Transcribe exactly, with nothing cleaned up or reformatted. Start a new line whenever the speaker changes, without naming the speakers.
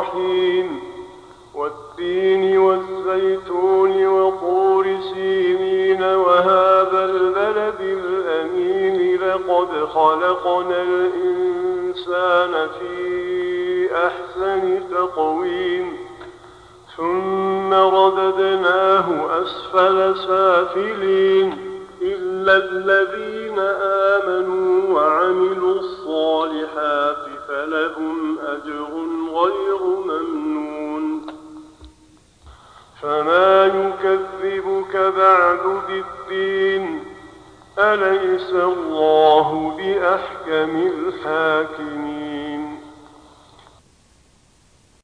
الرحيم والتين والزيتون وطور سينين وهذا البلد الأمين لقد خلقنا الإنسان في أحسن تقويم ثم رددناه أسفل سافلين إلا الذين آمنوا وعملوا الصالحات فلهم أجر غير ممنون فما يكذبك بعد بالدين أليس الله بأحكم الحاكمين